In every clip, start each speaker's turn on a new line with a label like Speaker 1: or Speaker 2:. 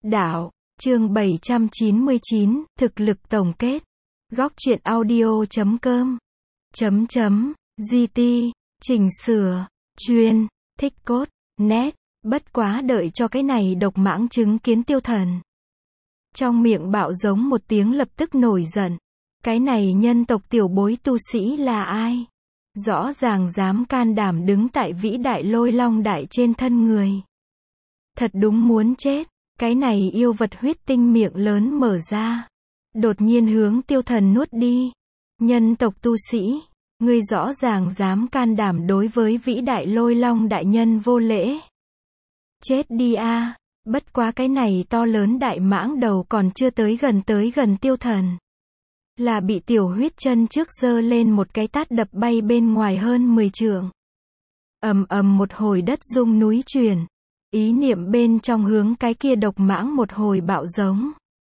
Speaker 1: Đạo, chương 799, thực lực tổng kết. Góc truyện audio.com. GT, chỉnh sửa, chuyên, thích cốt, nét, bất quá đợi cho cái này độc mãng chứng kiến Tiêu Thần. Trong miệng bạo giống một tiếng lập tức nổi giận. Cái này nhân tộc tiểu bối tu sĩ là ai? Rõ ràng dám can đảm đứng tại vĩ đại lôi long đại trên thân người. Thật đúng muốn chết. Cái này yêu vật huyết tinh miệng lớn mở ra. Đột nhiên hướng Tiêu Thần nuốt đi. Nhân tộc tu sĩ, ngươi rõ ràng dám can đảm đối với vĩ đại lôi long đại nhân vô lễ. Chết đi a! Bất quá cái này to lớn đại mãng đầu còn chưa tới gần Tiêu Thần. Là bị tiểu huyết chân trước giơ lên một cái tát đập bay bên ngoài hơn 10 trượng. Ầm ầm một hồi đất rung núi chuyển. Ý niệm bên trong hướng cái kia độc mãng một hồi bạo giống.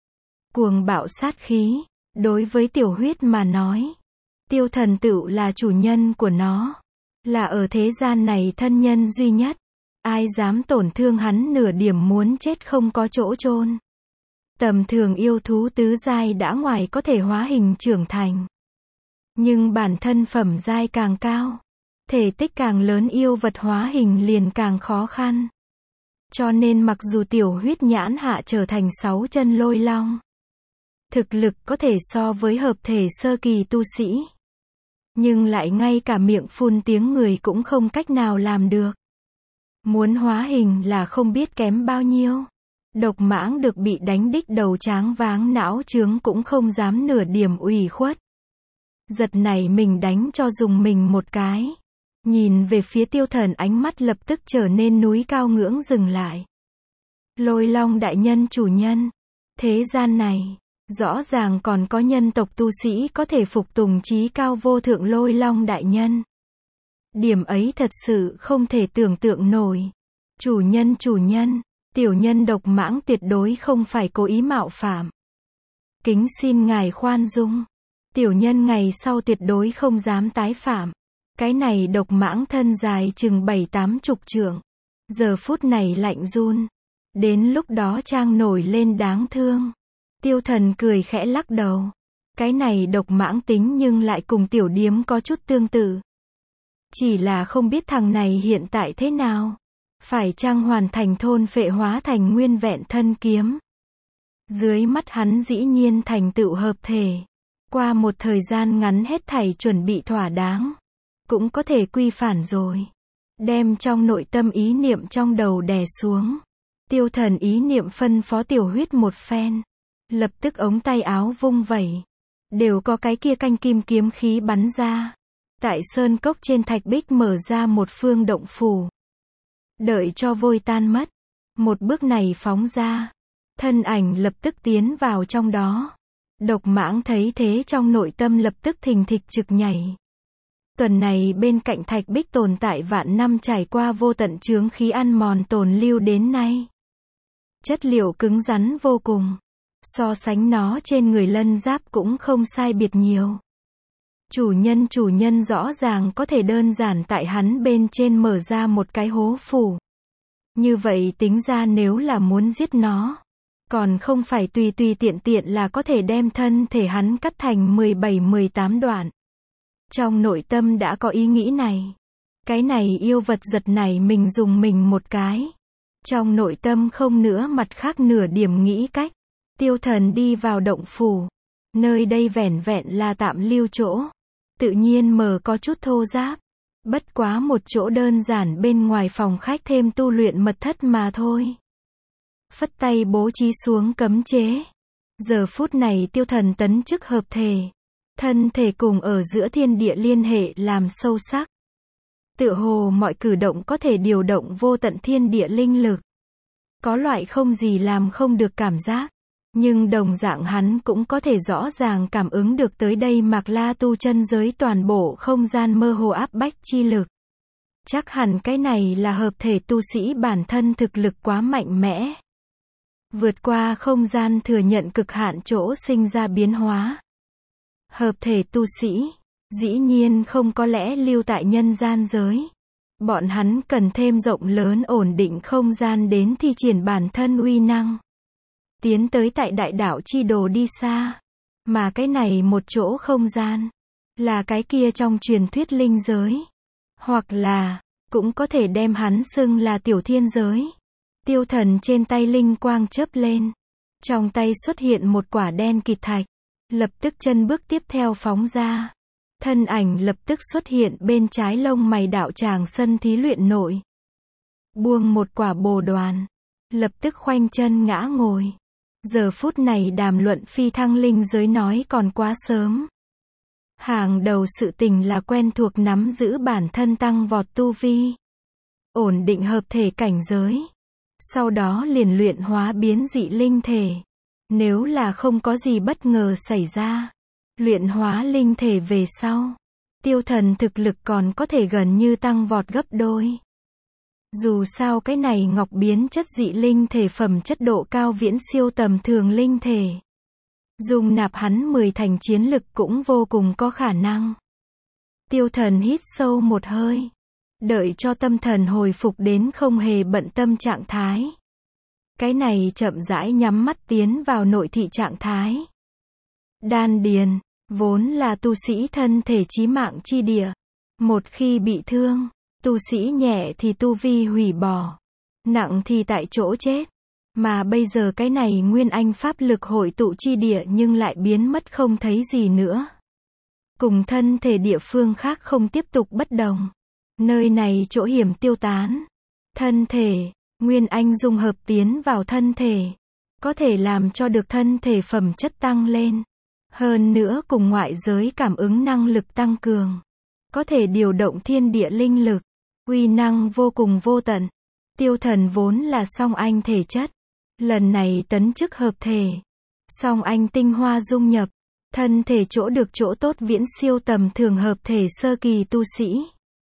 Speaker 1: Cuồng bạo sát khí, đối với tiểu huyết mà nói. Tiêu Thần tựu là chủ nhân của nó. Là ở thế gian này thân nhân duy nhất. Ai dám tổn thương hắn nửa điểm muốn chết không có chỗ chôn. Tầm thường yêu thú tứ giai đã ngoài có thể hóa hình trưởng thành. Nhưng bản thân phẩm giai càng cao. Thể tích càng lớn yêu vật hóa hình liền càng khó khăn. Cho nên mặc dù tiểu huyết nhãn hạ trở thành 6 chân lôi long. Thực lực có thể so với hợp thể sơ kỳ tu sĩ. Nhưng lại ngay cả miệng phun tiếng người cũng không cách nào làm được. Muốn hóa hình là không biết kém bao nhiêu. Độc mãng được bị đánh đích đầu tráng váng não trướng cũng không dám nửa điểm ủy khuất. Giật này mình đánh cho dùng mình một cái. Nhìn về phía Tiêu Thần ánh mắt lập tức trở nên núi cao ngưỡng dừng lại. Lôi long đại nhân chủ nhân. Thế gian này, rõ ràng còn có nhân tộc tu sĩ có thể phục tùng chí cao vô thượng lôi long đại nhân. Điểm ấy thật sự không thể tưởng tượng nổi. Chủ nhân, tiểu nhân độc mãng tuyệt đối không phải cố ý mạo phạm. Kính xin ngài khoan dung. Tiểu nhân ngày sau tuyệt đối không dám tái phạm. Cái này độc mãng thân dài chừng 7-80 trượng. Giờ phút này lạnh run. Đến lúc đó trang nổi lên đáng thương. Tiêu Thần cười khẽ lắc đầu. Cái này độc mãng tính nhưng lại cùng tiểu điếm có chút tương tự. Chỉ là không biết thằng này hiện tại thế nào. Phải chăng hoàn thành thôn phệ hóa thành nguyên vẹn thân kiếm. Dưới mắt hắn dĩ nhiên thành tựu hợp thể. Qua một thời gian ngắn hết thảy chuẩn bị thỏa đáng. Cũng có thể quy phản rồi. Đem trong nội tâm ý niệm trong đầu đè xuống. Tiêu Thần ý niệm phân phó tiểu huyết một phen. Lập tức ống tay áo vung vẩy. Đều có cái kia canh kim kiếm khí bắn ra. Tại sơn cốc trên thạch bích mở ra một phương động phủ. Đợi cho vôi tan mất. Một bước này phóng ra. Thân ảnh lập tức tiến vào trong đó. Độc mãng thấy thế trong nội tâm lập tức thình thịch trực nhảy. Tuần này bên cạnh thạch bích tồn tại vạn năm trải qua vô tận chướng khí ăn mòn tồn lưu đến nay. Chất liệu cứng rắn vô cùng. So sánh nó trên người lân giáp cũng không sai biệt nhiều. Chủ nhân rõ ràng có thể đơn giản tại hắn bên trên mở ra một cái hố phủ. Như vậy tính ra nếu là muốn giết nó, còn không phải tùy tiện là có thể đem thân thể hắn cắt thành 17-18 đoạn. Trong nội tâm đã có ý nghĩ này. Cái này yêu vật giật này mình dùng mình một cái. Trong nội tâm không nữa mặt khác nửa điểm nghĩ cách. Tiêu Thần đi vào động phủ. Nơi đây vẻn vẹn là tạm lưu chỗ. Tự nhiên có chút thô ráp. Bất quá một chỗ đơn giản bên ngoài phòng khách thêm tu luyện mật thất mà thôi. Phất tay bố trí xuống cấm chế. Giờ phút này Tiêu Thần tấn chức hợp thể. Thân thể cùng ở giữa thiên địa liên hệ làm sâu sắc. Tựa hồ mọi cử động có thể điều động vô tận thiên địa linh lực. Có loại không gì làm không được cảm giác. Nhưng đồng dạng hắn cũng có thể rõ ràng cảm ứng được tới đây Mạc La tu chân giới toàn bộ không gian mơ hồ áp bách chi lực. Chắc hẳn cái này là hợp thể tu sĩ bản thân thực lực quá mạnh mẽ. Vượt qua không gian thừa nhận cực hạn chỗ sinh ra biến hóa. Hợp thể tu sĩ, dĩ nhiên không có lẽ lưu tại nhân gian giới. Bọn hắn cần thêm rộng lớn ổn định không gian đến thi triển bản thân uy năng. tiến tới tại đại đạo chi đồ đi xa. Mà cái này một chỗ không gian, là cái kia trong truyền thuyết linh giới. Hoặc là, cũng có thể đem hắn xưng là tiểu thiên giới. Tiêu Thần trên tay linh quang chớp lên. Trong tay xuất hiện một quả đen kịt thạch. Lập tức chân bước tiếp theo phóng ra. Thân ảnh lập tức xuất hiện bên trái lông mày đạo tràng sân thí luyện nội. Buông một quả bồ đoàn. Lập tức khoanh chân ngã ngồi. Giờ phút này đàm luận phi thăng linh giới nói còn quá sớm. Hàng đầu sự tình là quen thuộc nắm giữ bản thân tăng vọt tu vi. Ổn định hợp thể cảnh giới. Sau đó liền luyện hóa biến dị linh thể. Nếu là không có gì bất ngờ xảy ra. Luyện hóa linh thể về sau. Tiêu Thần thực lực còn có thể gần như tăng vọt gấp đôi. Dù sao cái này ngọc biến chất dị linh thể phẩm chất độ cao viễn siêu tầm thường linh thể. Dung nạp hắn 10 thành chiến lực cũng vô cùng có khả năng. Tiêu Thần hít sâu một hơi. Đợi cho tâm thần hồi phục đến không hề bận tâm trạng thái. Cái này chậm rãi nhắm mắt tiến vào nội thị trạng thái. Đan điền, vốn là tu sĩ thân thể chí mạng chi địa. Một khi bị thương, tu sĩ nhẹ thì tu vi hủy bỏ, nặng thì tại chỗ chết. Mà bây giờ cái này nguyên anh pháp lực hội tụ chi địa nhưng lại biến mất không thấy gì nữa. Cùng thân thể địa phương khác không tiếp tục bất đồng. Nơi này chỗ hiểm tiêu tán. Thân thể, nguyên anh dung hợp tiến vào thân thể. Có thể làm cho được thân thể phẩm chất tăng lên. Hơn nữa cùng ngoại giới cảm ứng năng lực tăng cường. Có thể điều động thiên địa linh lực. Uy năng vô cùng vô tận. Tiêu Thần vốn là song anh thể chất. Lần này tấn chức hợp thể. Song anh tinh hoa dung nhập. Thân thể chỗ được chỗ tốt viễn siêu tầm thường hợp thể sơ kỳ tu sĩ.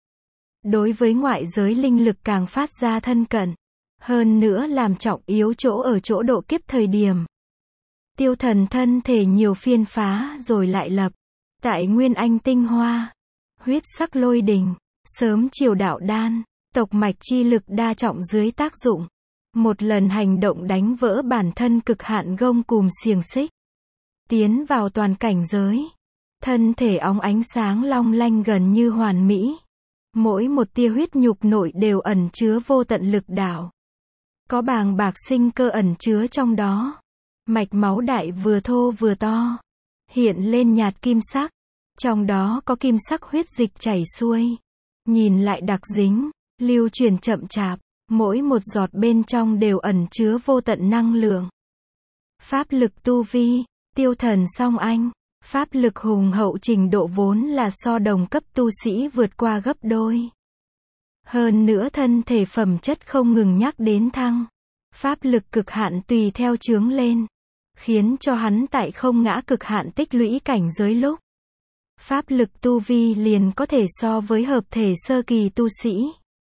Speaker 1: Đối với ngoại giới linh lực càng phát ra thân cận. Hơn nữa làm trọng yếu chỗ ở chỗ độ kiếp thời điểm. Tiêu Thần thân thể nhiều phiên phá rồi lại lập. Tại nguyên anh tinh hoa. Huyết sắc lôi đình. Sớm chiều đạo đan. Tộc mạch chi lực đa trọng dưới tác dụng. Một lần hành động đánh vỡ bản thân cực hạn gông cùm xiềng xích. Tiến vào toàn cảnh giới. Thân thể óng ánh sáng long lanh gần như hoàn mỹ. Mỗi một tia huyết nhục nội đều ẩn chứa vô tận lực đạo. Có bàng bạc sinh cơ ẩn chứa trong đó. Mạch máu đại vừa thô vừa to. Hiện lên nhạt kim sắc. Trong đó có kim sắc huyết dịch chảy xuôi. Nhìn lại đặc dính, lưu truyền chậm chạp. Mỗi một giọt bên trong đều ẩn chứa vô tận năng lượng. Pháp lực tu vi, Tiêu Thần song anh. Pháp lực hùng hậu trình độ vốn là so đồng cấp tu sĩ vượt qua gấp đôi. Hơn nữa thân thể phẩm chất không ngừng nhắc đến thăng. Pháp lực cực hạn tùy theo chướng lên. Khiến cho hắn tại không ngã cực hạn tích lũy cảnh giới lúc. Pháp lực tu vi liền có thể so với hợp thể sơ kỳ tu sĩ.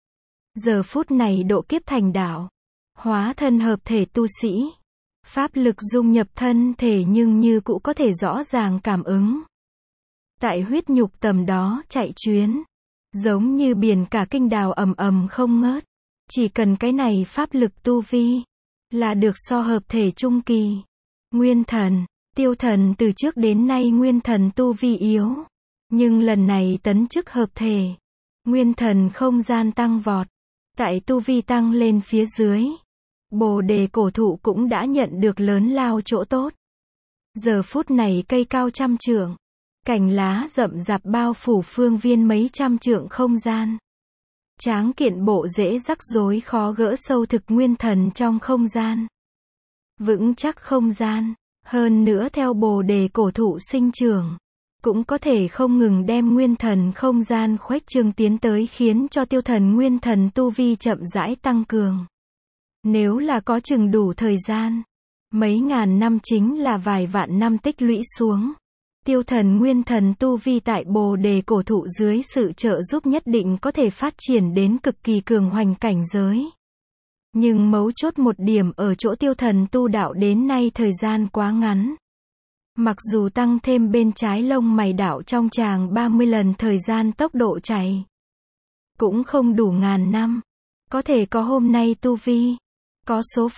Speaker 1: Giờ phút này độ kiếp thành đạo. Hóa thân hợp thể tu sĩ. Pháp lực dung nhập thân thể nhưng như cũ có thể rõ ràng cảm ứng. Tại huyết nhục tầm đó chạy chuyến. Giống như biển cả kinh đào ầm ầm không ngớt. Chỉ cần cái này pháp lực tu vi. Là được so hợp thể trung kỳ. Nguyên thần, Tiêu Thần từ trước đến nay nguyên thần tu vi yếu. Nhưng lần này tấn chức hợp thể. Nguyên thần không gian tăng vọt. Tại tu vi tăng lên phía dưới. Bồ đề cổ thụ cũng đã nhận được lớn lao chỗ tốt. Giờ phút này cây cao trăm trượng. Cành lá rậm rạp bao phủ phương viên mấy trăm trượng không gian. Tráng kiện bộ rễ rắc rối khó gỡ sâu thực nguyên thần trong không gian. Vững chắc không gian. Hơn nữa theo bồ đề cổ thụ sinh trưởng. Cũng có thể không ngừng đem nguyên thần không gian khuếch trương tiến tới khiến cho Tiêu Thần nguyên thần tu vi chậm rãi tăng cường. Nếu là có chừng đủ thời gian. Mấy ngàn năm chính là vài vạn năm tích lũy xuống. Tiêu Thần nguyên thần tu vi tại bồ đề cổ thụ dưới sự trợ giúp nhất định có thể phát triển đến cực kỳ cường hoành cảnh giới. Nhưng mấu chốt một điểm ở chỗ Tiêu Thần tu đạo đến nay thời gian quá ngắn. Mặc dù tăng thêm bên trái lông mày đạo trong tràng 30 lần thời gian tốc độ chạy. Cũng không đủ ngàn năm. Có thể có hôm nay tu vi. Có số phận.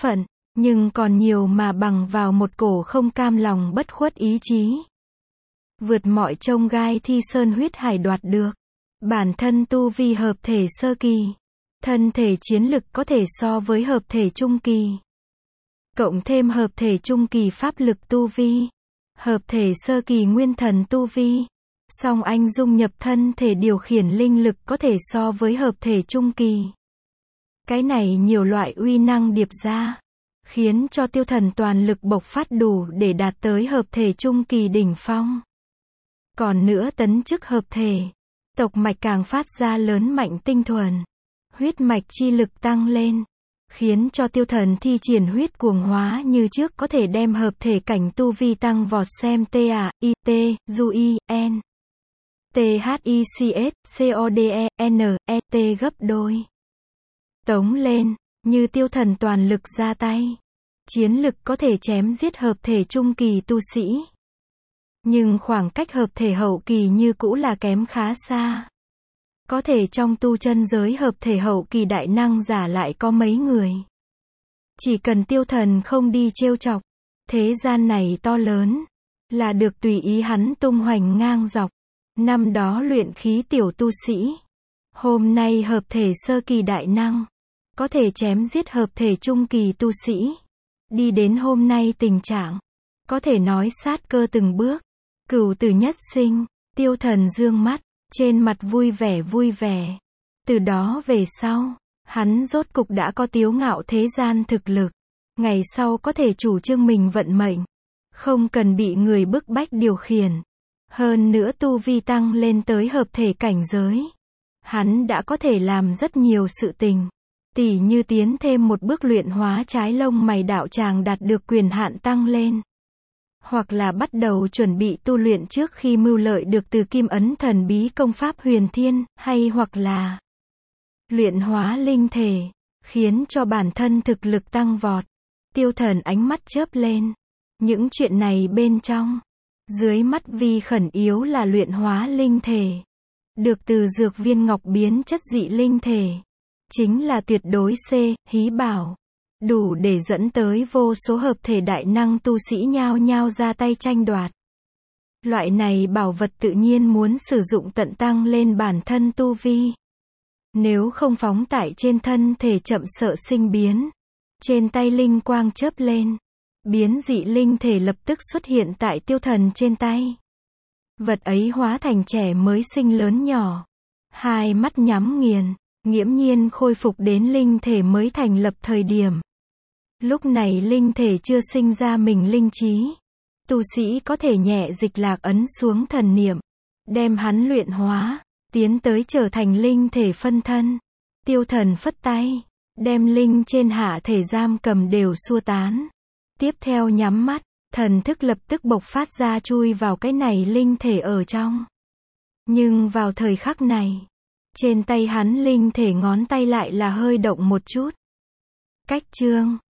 Speaker 1: nhưng còn nhiều mà bằng vào một cổ không cam lòng bất khuất ý chí. Vượt mọi chông gai thi sơn huyết hải đoạt được. Bản thân tu vi hợp thể sơ kỳ. Thân thể chiến lực có thể so với hợp thể trung kỳ. Cộng thêm hợp thể trung kỳ pháp lực tu vi. Hợp thể sơ kỳ nguyên thần tu vi. Song anh dung nhập thân thể điều khiển linh lực có thể so với hợp thể trung kỳ. Cái này nhiều loại uy năng điệp ra. Khiến cho Tiêu Thần toàn lực bộc phát đủ để đạt tới hợp thể trung kỳ đỉnh phong. Còn nữa tấn chức hợp thể. Tộc mạch càng phát ra lớn mạnh tinh thuần. Huyết mạch chi lực tăng lên. Khiến cho Tiêu Thần thi triển huyết cuồng hóa như trước có thể đem hợp thể cảnh tu vi tăng vọt xem TAIT, THICS, gấp đôi. Tống lên, như Tiêu Thần toàn lực ra tay. Chiến lực có thể chém giết hợp thể trung kỳ tu sĩ. Nhưng khoảng cách hợp thể hậu kỳ như cũ là kém khá xa. Có thể trong tu chân giới hợp thể hậu kỳ đại năng giả lại có mấy người. Chỉ cần Tiêu Thần không đi trêu chọc. Thế gian này to lớn. Là được tùy ý hắn tung hoành ngang dọc. Năm đó luyện khí tiểu tu sĩ. Hôm nay hợp thể sơ kỳ đại năng. Có thể chém giết hợp thể trung kỳ tu sĩ. Đi đến hôm nay tình trạng. Có thể nói sát cơ từng bước. Cửu tử nhất sinh. Tiêu Thần dương mắt. Trên mặt vui vẻ. Từ đó về sau. Hắn rốt cục đã có tiếu ngạo thế gian thực lực. Ngày sau có thể chủ trương mình vận mệnh. Không cần bị người bức bách điều khiển. Hơn nữa tu vi tăng lên tới hợp thể cảnh giới. Hắn đã có thể làm rất nhiều sự tình. Tỉ như tiến thêm một bước luyện hóa trái lông mày đạo tràng đạt được quyền hạn tăng lên. Hoặc là bắt đầu chuẩn bị tu luyện trước khi mưu lợi được từ kim ấn thần bí công pháp huyền thiên, hay hoặc là luyện hóa linh thể, khiến cho bản thân thực lực tăng vọt. Tiêu Thần ánh mắt chớp lên. Những chuyện này bên trong. Dưới mắt vi khẩn yếu là luyện hóa linh thể. Được từ dược viên ngọc biến chất dị linh thể. Chính là tuyệt đối hí bảo. Đủ để dẫn tới vô số hợp thể đại năng tu sĩ nhao nhao ra tay tranh đoạt. Loại này bảo vật tự nhiên muốn sử dụng tận tăng lên bản thân tu vi. Nếu không phóng tại trên thân thể chậm sợ sinh biến. Trên tay linh quang chớp lên. Biến dị linh thể lập tức xuất hiện tại Tiêu Thần trên tay. Vật ấy hóa thành trẻ mới sinh lớn nhỏ. Hai mắt nhắm nghiền. Nghiễm nhiên khôi phục đến linh thể mới thành lập thời điểm. Lúc này linh thể chưa sinh ra mình linh trí. Tu sĩ có thể nhẹ dịch lạc ấn xuống thần niệm. Đem hắn luyện hóa. Tiến tới trở thành linh thể phân thân. Tiêu Thần phất tay. Đem linh trên hạ thể giam cầm đều xua tán. Tiếp theo nhắm mắt. Thần thức lập tức bộc phát ra chui vào cái này linh thể ở trong. Nhưng vào thời khắc này. Trên tay hắn linh thể ngón tay lại là hơi động một chút. Cách chương